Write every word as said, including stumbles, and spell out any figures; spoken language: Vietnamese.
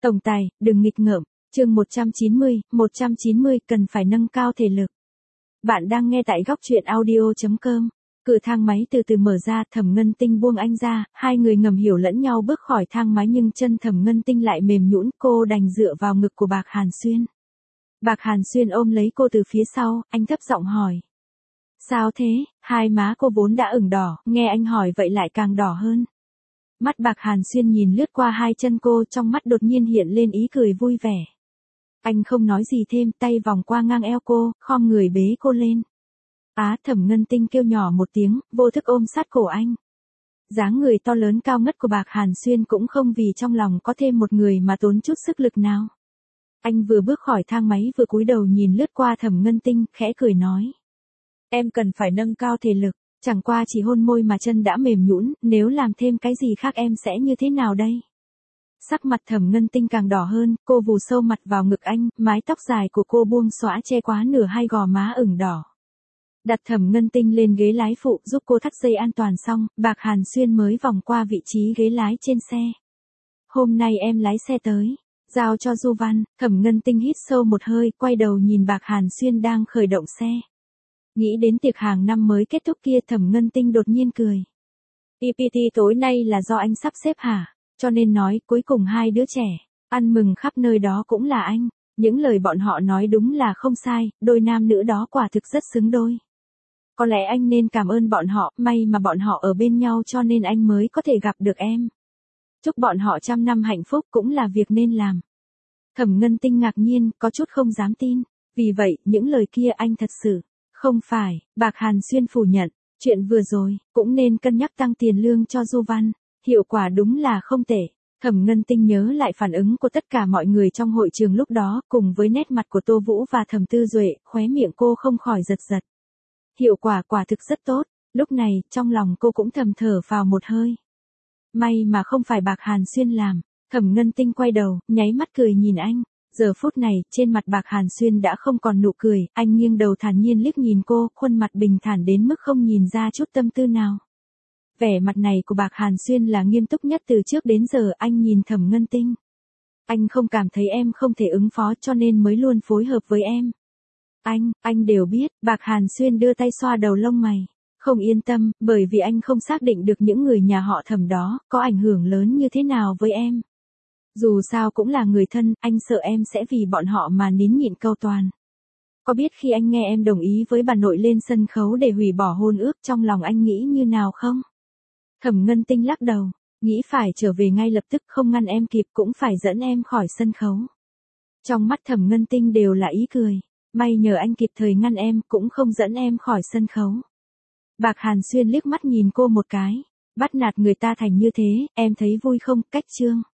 Tổng tài, đừng nghịch ngợm. Chương một trăm chín mươi, một trăm chín mươi cần phải nâng cao thể lực. Bạn đang nghe tại góc truyện audio chấm com. Cửa thang máy từ từ mở ra, Thẩm Ngân Tinh buông anh ra, hai người ngầm hiểu lẫn nhau bước khỏi thang máy nhưng chân Thẩm Ngân Tinh lại mềm nhũn, cô đành dựa vào ngực của Bạc Hàn Xuyên. Bạc Hàn Xuyên ôm lấy cô từ phía sau, anh thấp giọng hỏi. Sao thế? Hai má cô vốn đã ửng đỏ, nghe anh hỏi vậy lại càng đỏ hơn. Mắt Bạc Hàn Xuyên nhìn lướt qua hai chân cô, trong mắt đột nhiên hiện lên ý cười vui vẻ. Anh không nói gì thêm, tay vòng qua ngang eo cô, khom người bế cô lên. Á, Thẩm Ngân Tinh kêu nhỏ một tiếng, vô thức ôm sát cổ anh. Dáng người to lớn cao ngất của Bạc Hàn Xuyên cũng không vì trong lòng có thêm một người mà tốn chút sức lực nào. Anh vừa bước khỏi thang máy vừa cúi đầu nhìn lướt qua Thẩm Ngân Tinh, khẽ cười nói. Em cần phải nâng cao thể lực, chẳng qua chỉ hôn môi mà chân đã mềm nhũn, nếu làm thêm cái gì khác em sẽ như thế nào đây? Sắc mặt Thẩm Ngân Tinh càng đỏ hơn, cô vù sâu mặt vào ngực anh, mái tóc dài của cô buông xõa che quá nửa hai gò má ửng đỏ. Đặt Thẩm Ngân Tinh lên ghế lái phụ giúp cô thắt dây an toàn xong, Bạc Hàn Xuyên mới vòng qua vị trí ghế lái trên xe. Hôm nay em lái xe tới, giao cho Du Văn. Thẩm Ngân Tinh hít sâu một hơi, quay đầu nhìn Bạc Hàn Xuyên đang khởi động xe. Nghĩ đến tiệc hàng năm mới kết thúc kia, Thẩm Ngân Tinh đột nhiên cười. pê pê tê tối nay là do anh sắp xếp hả? Cho nên nói cuối cùng hai đứa trẻ ăn mừng khắp nơi đó cũng là anh. Những lời bọn họ nói đúng là không sai, đôi nam nữ đó quả thực rất xứng đôi. Có lẽ anh nên cảm ơn bọn họ, may mà bọn họ ở bên nhau cho nên anh mới có thể gặp được em. Chúc bọn họ trăm năm hạnh phúc cũng là việc nên làm. Thẩm Ngân Tinh ngạc nhiên, có chút không dám tin. Vì vậy, những lời kia anh thật sự không phải. Bạc Hàn Xuyên phủ nhận, chuyện vừa rồi cũng nên cân nhắc tăng tiền lương cho Du Văn. Hiệu quả đúng là không tệ. Thẩm Ngân Tinh nhớ lại phản ứng của tất cả mọi người trong hội trường lúc đó, cùng với nét mặt của Tô Vũ và Thẩm Tư Duệ, khóe miệng cô không khỏi giật giật. Hiệu quả quả thực rất tốt. Lúc này, trong lòng cô cũng thầm thở phào một hơi. May mà không phải Bạc Hàn Xuyên làm. Thẩm Ngân Tinh quay đầu, nháy mắt cười nhìn anh. Giờ phút này, trên mặt Bạc Hàn Xuyên đã không còn nụ cười, anh nghiêng đầu thản nhiên liếc nhìn cô, khuôn mặt bình thản đến mức không nhìn ra chút tâm tư nào. Vẻ mặt này của Bạc Hàn Xuyên là nghiêm túc nhất từ trước đến giờ. Anh nhìn Thẩm Ngân Tinh. Anh không cảm thấy em không thể ứng phó cho nên mới luôn phối hợp với em. Anh, anh đều biết. Bạc Hàn Xuyên đưa tay xoa đầu lông mày. Không yên tâm, bởi vì anh không xác định được những người nhà họ Thẩm đó có ảnh hưởng lớn như thế nào với em. Dù sao cũng là người thân, anh sợ em sẽ vì bọn họ mà nín nhịn câu toàn. Có biết khi anh nghe em đồng ý với bà nội lên sân khấu để hủy bỏ hôn ước, trong lòng anh nghĩ như nào không? Thẩm Ngân Tinh lắc đầu, nghĩ phải trở về ngay lập tức, không ngăn em kịp cũng phải dẫn em khỏi sân khấu. Trong mắt Thẩm Ngân Tinh đều là ý cười, may nhờ anh kịp thời ngăn em, cũng không dẫn em khỏi sân khấu. Bạc Hàn Xuyên liếc mắt nhìn cô một cái, bắt nạt người ta thành như thế, em thấy vui không? Cách chương